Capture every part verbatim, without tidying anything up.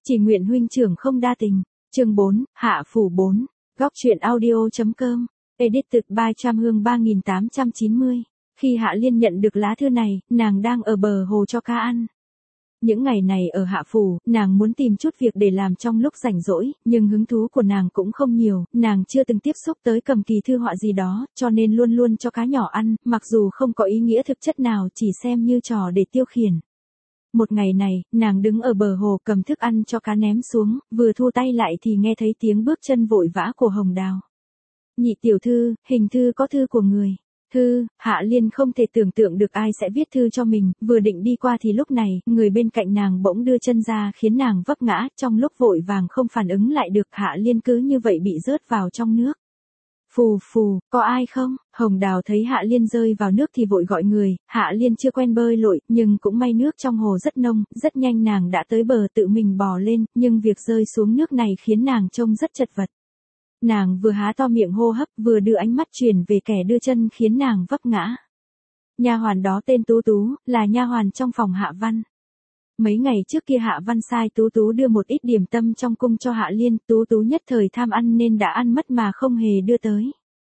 Chỉ nguyện huynh trưởng không đa tình. Chương bốn, Hạ Phủ bốn. Góc truyện audio.com. Edit từ by Trăm Hương ba nghìn tám trăm chín mươi. Khi Hạ Liên nhận được lá thư này, nàng đang ở bờ hồ cho cá ăn. Những ngày này ở Hạ Phủ, nàng muốn tìm chút việc để làm trong lúc rảnh rỗi, nhưng hứng thú của nàng cũng không nhiều, nàng chưa từng tiếp xúc tới cầm kỳ thư họa gì đó, cho nên luôn luôn cho cá nhỏ ăn, mặc dù không có ý nghĩa thực chất nào, chỉ xem như trò để tiêu khiển. Một ngày này, nàng đứng ở bờ hồ cầm thức ăn cho cá ném xuống, vừa thu tay lại thì nghe thấy tiếng bước chân vội vã của Hồng Đào. Nhị tiểu thư, hình thư có thư của người. Thư, Hạ Liên không thể tưởng tượng được ai sẽ viết thư cho mình, vừa định đi qua thì lúc này, người bên cạnh nàng bỗng đưa chân ra khiến nàng vấp ngã, trong lúc vội vàng không phản ứng lại được, Hạ Liên cứ như vậy bị rớt vào trong nước. Phù phù, có ai không? Hồng Đào thấy Hạ Liên rơi vào nước thì vội gọi người, Hạ Liên chưa quen bơi lội, nhưng cũng may nước trong hồ rất nông, rất nhanh nàng đã tới bờ tự mình bò lên, nhưng việc rơi xuống nước này khiến nàng trông rất chật vật. Nàng vừa há to miệng hô hấp, vừa đưa ánh mắt chuyển về kẻ đưa chân khiến nàng vấp ngã. Nha hoàn đó tên Tú Tú, là nha hoàn trong phòng Hạ Văn. Mấy ngày trước kia Hạ Văn sai Tú Tú đưa một ít điểm tâm trong cung cho Hạ Liên, Tú Tú nhất thời tham ăn nên đã ăn mất mà không hề đưa tới.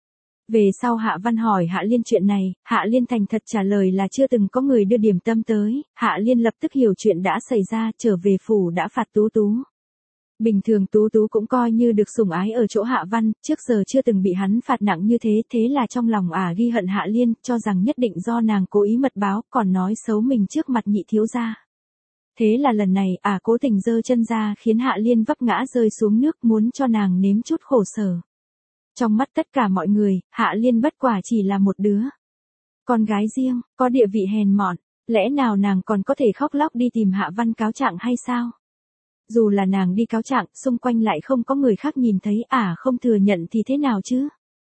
Về sau Hạ Văn hỏi Hạ Liên chuyện này, Hạ Liên thành thật trả lời là chưa từng có người đưa điểm tâm tới, Hạ Liên lập tức hiểu chuyện đã xảy ra, trở về phủ đã phạt Tú Tú. Bình thường Tú Tú cũng coi như được sủng ái ở chỗ Hạ Văn, trước giờ chưa từng bị hắn phạt nặng như thế, thế là trong lòng ả ghi hận Hạ Liên, cho rằng nhất định do nàng cố ý mật báo, còn nói xấu mình trước mặt nhị thiếu gia. Thế là lần này ả cố tình giơ chân ra khiến Hạ Liên vấp ngã rơi xuống nước, muốn cho nàng nếm chút khổ sở. Trong mắt tất cả mọi người, Hạ Liên bất quả chỉ là một đứa con gái riêng, có địa vị hèn mọn, lẽ nào nàng còn có thể khóc lóc đi tìm Hạ Văn cáo trạng hay sao? Dù là nàng đi cáo trạng, xung quanh lại không có người khác nhìn thấy, ả không thừa nhận thì thế nào chứ?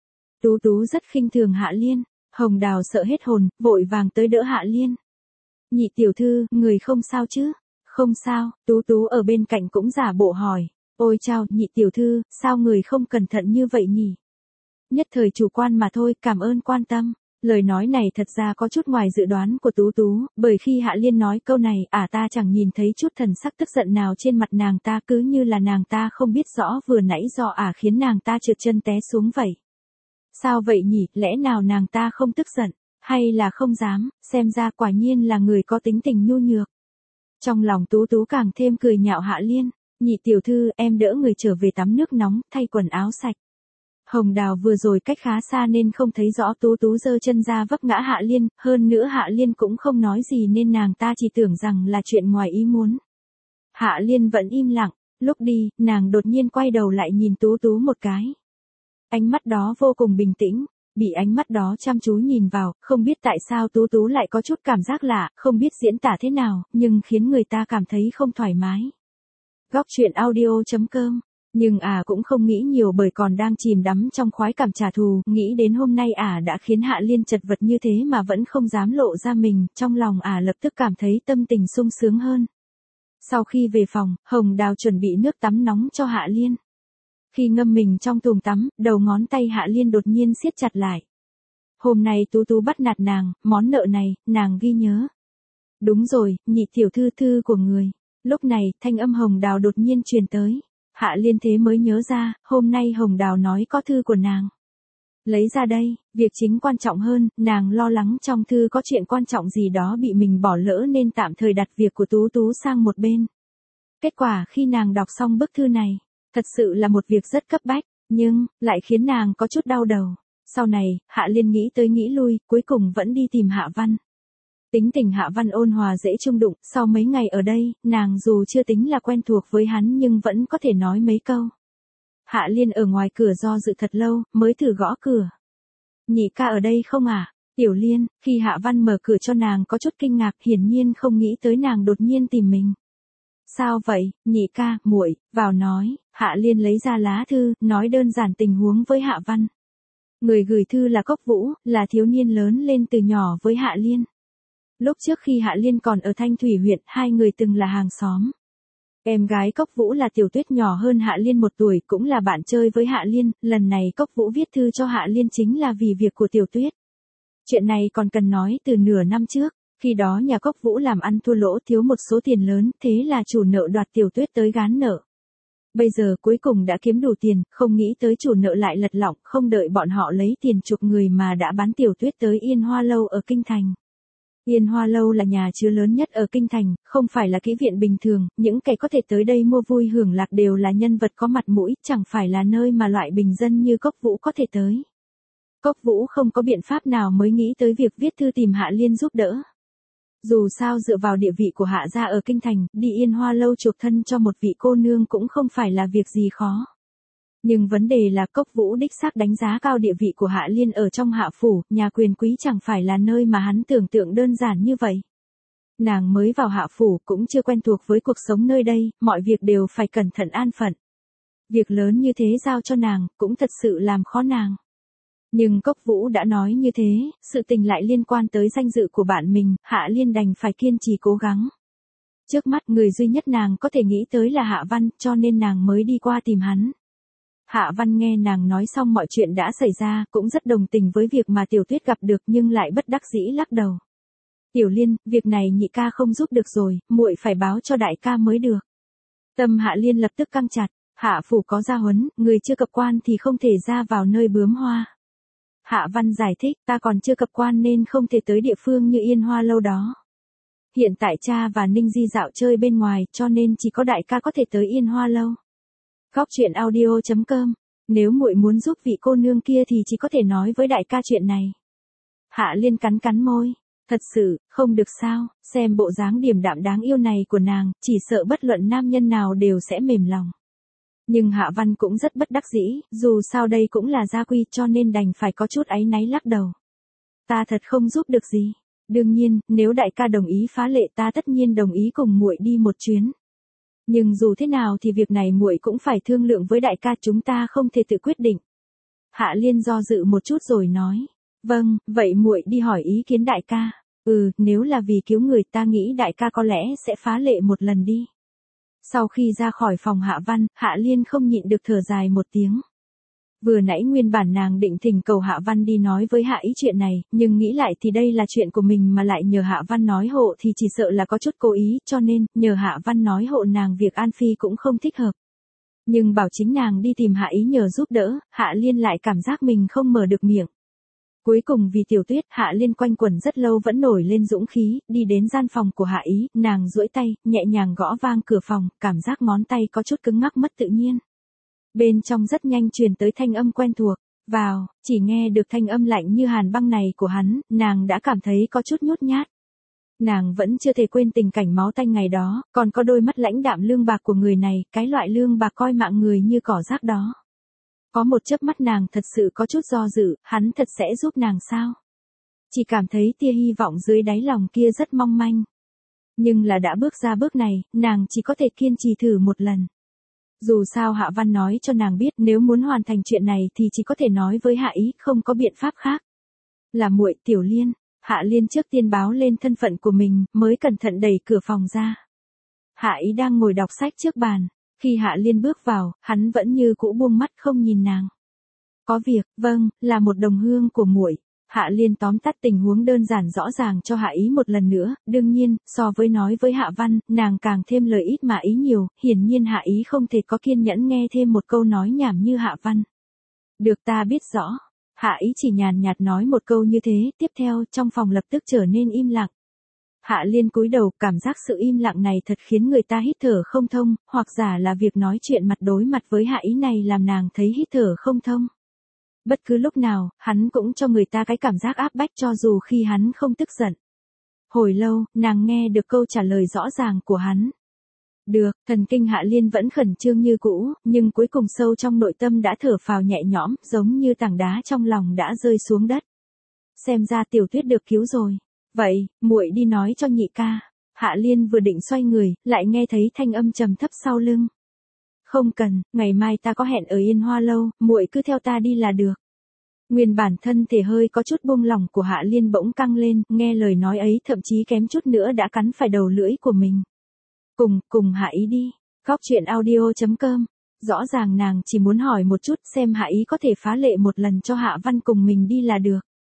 Tú Tú rất khinh thường Hạ Liên, Hồng Đào sợ hết hồn, vội vàng tới đỡ Hạ Liên. Nhị tiểu thư, người không sao chứ? Không sao, Tú Tú ở bên cạnh cũng giả bộ hỏi. Ôi chao, nhị tiểu thư, sao người không cẩn thận như vậy nhỉ? Nhất thời chủ quan mà thôi, cảm ơn quan tâm. Lời nói này thật ra có chút ngoài dự đoán của Tú Tú, bởi khi Hạ Liên nói câu này, ả ta chẳng nhìn thấy chút thần sắc tức giận nào trên mặt nàng ta, cứ như là nàng ta không biết rõ vừa nãy do ả khiến nàng ta trượt chân té xuống vậy. Sao vậy nhỉ, lẽ nào nàng ta không tức giận, hay là không dám, xem ra quả nhiên là người có tính tình nhu nhược. Trong lòng Tú Tú càng thêm cười nhạo Hạ Liên, nhị tiểu thư, em đỡ người trở về tắm nước nóng, thay quần áo sạch. Hồng Đào vừa rồi cách khá xa nên không thấy rõ Tú Tú giơ chân ra vấp ngã Hạ Liên, hơn nữa Hạ Liên cũng không nói gì nên nàng ta chỉ tưởng rằng là chuyện ngoài ý muốn. Hạ Liên vẫn im lặng, lúc đi, nàng đột nhiên quay đầu lại nhìn Tú Tú một cái. Ánh mắt đó vô cùng bình tĩnh, bị ánh mắt đó chăm chú nhìn vào, không biết tại sao Tú Tú lại có chút cảm giác lạ, không biết diễn tả thế nào, nhưng khiến người ta cảm thấy không thoải mái. Góc truyện audio.com. Nhưng ả à cũng không nghĩ nhiều bởi còn đang chìm đắm trong khoái cảm trả thù, nghĩ đến hôm nay ả à đã khiến Hạ Liên chật vật như thế mà vẫn không dám lộ ra mình, trong lòng ả à lập tức cảm thấy tâm tình sung sướng hơn. Sau khi về phòng, Hồng Đào chuẩn bị nước tắm nóng cho Hạ Liên. Khi ngâm mình trong thùng tắm, đầu ngón tay Hạ Liên đột nhiên siết chặt lại. Hôm nay Tú Tú bắt nạt nàng, món nợ này, nàng ghi nhớ. Đúng rồi, nhị tiểu thư thư của người. Lúc này, thanh âm Hồng Đào đột nhiên truyền tới. Hạ Liên thế mới nhớ ra, hôm nay Hồng Đào nói có thư của nàng. Lấy ra đây, việc chính quan trọng hơn, nàng lo lắng trong thư có chuyện quan trọng gì đó bị mình bỏ lỡ nên tạm thời đặt việc của Tú Tú sang một bên. Kết quả khi nàng đọc xong bức thư này, thật sự là một việc rất cấp bách, nhưng, lại khiến nàng có chút đau đầu. Sau này, Hạ Liên nghĩ tới nghĩ lui, cuối cùng vẫn đi tìm Hạ Văn. Tính tình Hạ Văn ôn hòa dễ chung đụng, sau mấy ngày ở đây, nàng dù chưa tính là quen thuộc với hắn nhưng vẫn có thể nói mấy câu. Hạ Liên ở ngoài cửa do dự thật lâu, mới thử gõ cửa. Nhị ca ở đây không à? Tiểu Liên, khi Hạ Văn mở cửa cho nàng có chút kinh ngạc, hiển nhiên không nghĩ tới nàng đột nhiên tìm mình. Sao vậy, nhị ca, muội, vào nói, Hạ Liên lấy ra lá thư, nói đơn giản tình huống với Hạ Văn. Người gửi thư là Cốc Vũ, là thiếu niên lớn lên từ nhỏ với Hạ Liên. Lúc trước khi Hạ Liên còn ở Thanh Thủy huyện, hai người từng là hàng xóm. Em gái Cốc Vũ là Tiểu Tuyết nhỏ hơn Hạ Liên một tuổi, cũng là bạn chơi với Hạ Liên, lần này Cốc Vũ viết thư cho Hạ Liên chính là vì việc của Tiểu Tuyết. Chuyện này còn cần nói từ nửa năm trước, Khi đó nhà Cốc Vũ làm ăn thua lỗ thiếu một số tiền lớn, thế là chủ nợ đoạt Tiểu Tuyết tới gán nợ. Bây giờ cuối cùng đã kiếm đủ tiền, không nghĩ tới chủ nợ lại lật lọng, không đợi bọn họ lấy tiền chuộc người mà đã bán Tiểu Tuyết tới Yên Hoa Lâu ở Kinh Thành. Yên Hoa Lâu là nhà chứa lớn nhất ở Kinh Thành, không phải là kỹ viện bình thường, những kẻ có thể tới đây mua vui hưởng lạc đều là nhân vật có mặt mũi, chẳng phải là nơi mà loại bình dân như Cốc Vũ có thể tới. Cốc Vũ không có biện pháp nào mới nghĩ tới việc viết thư tìm Hạ Liên giúp đỡ. Dù sao dựa vào địa vị của Hạ gia ở Kinh Thành, đi Yên Hoa Lâu chuộc thân cho một vị cô nương cũng không phải là việc gì khó. Nhưng vấn đề là Cốc Vũ đích xác đánh giá cao địa vị của Hạ Liên ở trong Hạ phủ, nhà quyền quý chẳng phải là nơi mà hắn tưởng tượng đơn giản như vậy. Nàng mới vào Hạ phủ cũng chưa quen thuộc với cuộc sống nơi đây, mọi việc đều phải cẩn thận an phận. Việc lớn như thế giao cho nàng, cũng thật sự làm khó nàng. Nhưng Cốc Vũ đã nói như thế, sự tình lại liên quan tới danh dự của bạn mình, Hạ Liên đành phải kiên trì cố gắng. Trước mắt người duy nhất nàng có thể nghĩ tới là Hạ Văn, cho nên nàng mới đi qua tìm hắn. Hạ Văn nghe nàng nói xong mọi chuyện đã xảy ra, cũng rất đồng tình với việc mà Tiểu Tuyết gặp được nhưng lại bất đắc dĩ lắc đầu. Tiểu Liên, việc này nhị ca không giúp được rồi, muội phải báo cho đại ca mới được. Tâm Hạ Liên lập tức căng chặt, Hạ phủ có gia huấn, người chưa cập quan thì không thể ra vào nơi bướm hoa. Hạ Văn giải thích, ta còn chưa cập quan nên không thể tới địa phương như Yên Hoa Lâu đó. Hiện tại cha và Ninh Di dạo chơi bên ngoài, cho nên chỉ có đại ca có thể tới Yên Hoa Lâu. Góc truyện audio chấm com, nếu muội muốn giúp vị cô nương kia thì chỉ có thể nói với đại ca chuyện này. Hạ Liên cắn cắn môi, thật sự, không được sao, xem bộ dáng điềm đạm đáng yêu này của nàng, chỉ sợ bất luận nam nhân nào đều sẽ mềm lòng. Nhưng Hạ Văn cũng rất bất đắc dĩ, dù sao đây cũng là gia quy cho nên đành phải có chút áy náy lắc đầu. Ta thật không giúp được gì. Đương nhiên, nếu đại ca đồng ý phá lệ ta tất nhiên đồng ý cùng muội đi một chuyến. Nhưng dù thế nào thì việc này muội cũng phải thương lượng với đại ca, chúng ta không thể tự quyết định. Hạ Liên do dự một chút rồi nói, vâng, vậy muội đi hỏi ý kiến đại ca. Ừ, nếu là vì cứu người ta nghĩ đại ca có lẽ sẽ phá lệ một lần đi. Sau khi ra khỏi phòng Hạ Văn, Hạ Liên không nhịn được thở dài một tiếng. Vừa nãy nguyên bản nàng định thỉnh cầu Hạ Văn đi nói với Hạ Ý chuyện này, nhưng nghĩ lại thì đây là chuyện của mình mà lại nhờ Hạ Văn nói hộ thì chỉ sợ là có chút cố ý, cho nên, nhờ Hạ Văn nói hộ nàng việc An Phi cũng không thích hợp. Nhưng bảo chính nàng đi tìm Hạ Ý nhờ giúp đỡ, Hạ Liên lại cảm giác mình không mở được miệng. Cuối cùng vì Tiểu Tuyết, Hạ Liên quanh quẩn rất lâu vẫn nổi lên dũng khí, đi đến gian phòng của Hạ Ý, nàng duỗi tay, nhẹ nhàng gõ vang cửa phòng, cảm giác ngón tay có chút cứng ngắc mất tự nhiên. Bên trong rất nhanh truyền tới thanh âm quen thuộc, vào, chỉ nghe được thanh âm lạnh như hàn băng này của hắn, nàng đã cảm thấy có chút nhút nhát. Nàng vẫn chưa thể quên tình cảnh máu tanh ngày đó, còn có đôi mắt lãnh đạm lương bạc của người này, cái loại lương bạc coi mạng người như cỏ rác đó. Có một chớp mắt nàng thật sự có chút do dự, hắn thật sẽ giúp nàng sao? Chỉ cảm thấy tia hy vọng dưới đáy lòng kia rất mong manh. Nhưng là đã bước ra bước này, nàng chỉ có thể kiên trì thử một lần. Dù sao Hạ Văn nói cho nàng biết nếu muốn hoàn thành chuyện này thì chỉ có thể nói với Hạ Ý, không có biện pháp khác. Là muội Tiểu Liên, Hạ Liên trước tiên báo lên thân phận của mình, mới cẩn thận đẩy cửa phòng ra. Hạ Ý đang ngồi đọc sách trước bàn. Khi Hạ Liên bước vào, hắn vẫn như cũ buông mắt không nhìn nàng. Có việc, vâng, là một đồng hương của muội. Hạ Liên tóm tắt tình huống đơn giản rõ ràng cho Hạ Ý một lần nữa, đương nhiên, so với nói với Hạ Văn, nàng càng thêm lời ít mà ý nhiều, hiển nhiên Hạ Ý không thể có kiên nhẫn nghe thêm một câu nói nhảm như Hạ Văn. Được, ta biết rõ. Hạ Ý chỉ nhàn nhạt nói một câu như thế, tiếp theo trong phòng lập tức trở nên im lặng. Hạ Liên cúi đầu, cảm giác sự im lặng này thật khiến người ta hít thở không thông, hoặc giả là việc nói chuyện mặt đối mặt với Hạ Ý này làm nàng thấy hít thở không thông. Bất cứ lúc nào, hắn cũng cho người ta cái cảm giác áp bách cho dù khi hắn không tức giận. Hồi lâu, nàng nghe được câu trả lời rõ ràng của hắn. Được, thần kinh Hạ Liên vẫn khẩn trương như cũ, nhưng cuối cùng sâu trong nội tâm đã thở phào nhẹ nhõm, giống như tảng đá trong lòng đã rơi xuống đất. Xem ra Tiểu Tuyết được cứu rồi. Vậy, muội đi nói cho nhị ca. Hạ Liên vừa định xoay người, lại nghe thấy thanh âm trầm thấp sau lưng. Không cần, ngày mai ta có hẹn ở Yên Hoa Lâu, muội cứ theo ta đi là được. Nguyên bản thân thể hơi có chút buông lỏng của Hạ Liên bỗng căng lên, nghe lời nói ấy thậm chí kém chút nữa đã cắn phải đầu lưỡi của mình. Cùng, cùng Hạ Ý đi. Góc truyện audio chấm com. Rõ ràng nàng chỉ muốn hỏi một chút xem Hạ Ý có thể phá lệ một lần cho Hạ Văn cùng mình đi là được.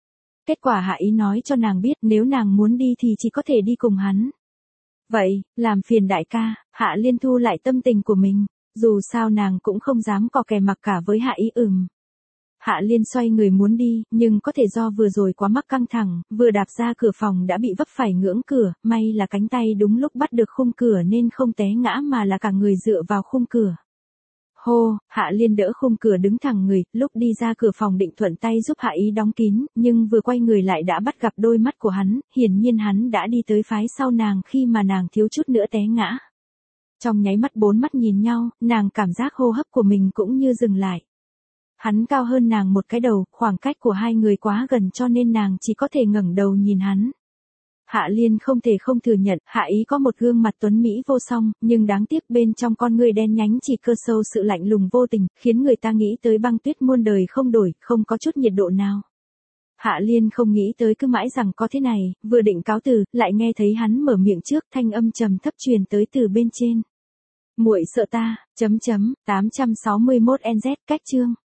Kết quả Hạ Ý nói cho nàng biết nếu nàng muốn đi thì chỉ có thể đi cùng hắn. Vậy, làm phiền đại ca, Hạ Liên thu lại tâm tình của mình, dù sao nàng cũng không dám cò kè mặc cả với Hạ Ý ừm. Hạ Liên xoay người muốn đi, nhưng có thể do vừa rồi quá mắc căng thẳng, vừa đạp ra cửa phòng đã bị vấp phải ngưỡng cửa, may là cánh tay đúng lúc bắt được khung cửa nên không té ngã mà là cả người dựa vào khung cửa. Hô, Hạ Liên đỡ khung cửa đứng thẳng người, lúc đi ra cửa phòng định thuận tay giúp Hạ Ý đóng kín, nhưng vừa quay người lại đã bắt gặp đôi mắt của hắn, hiển nhiên hắn đã đi tới phái sau nàng khi mà nàng thiếu chút nữa té ngã. Trong nháy mắt bốn mắt nhìn nhau, nàng cảm giác hô hấp của mình cũng như dừng lại. Hắn cao hơn nàng một cái đầu, khoảng cách của hai người quá gần cho nên nàng chỉ có thể ngẩng đầu nhìn hắn. Hạ Liên không thể không thừa nhận, Hạ Ý có một gương mặt tuấn mỹ vô song, nhưng đáng tiếc bên trong con người đen nhánh chỉ cơ sâu sự lạnh lùng vô tình, khiến người ta nghĩ tới băng tuyết muôn đời không đổi, không có chút nhiệt độ nào. Hạ Liên không nghĩ tới cứ mãi rằng có thế này, vừa định cáo từ, lại nghe thấy hắn mở miệng trước, thanh âm trầm thấp truyền tới từ bên trên. Muội sợ ta, chấm chấm, tám trăm sáu mươi mốt N Z, cách chương.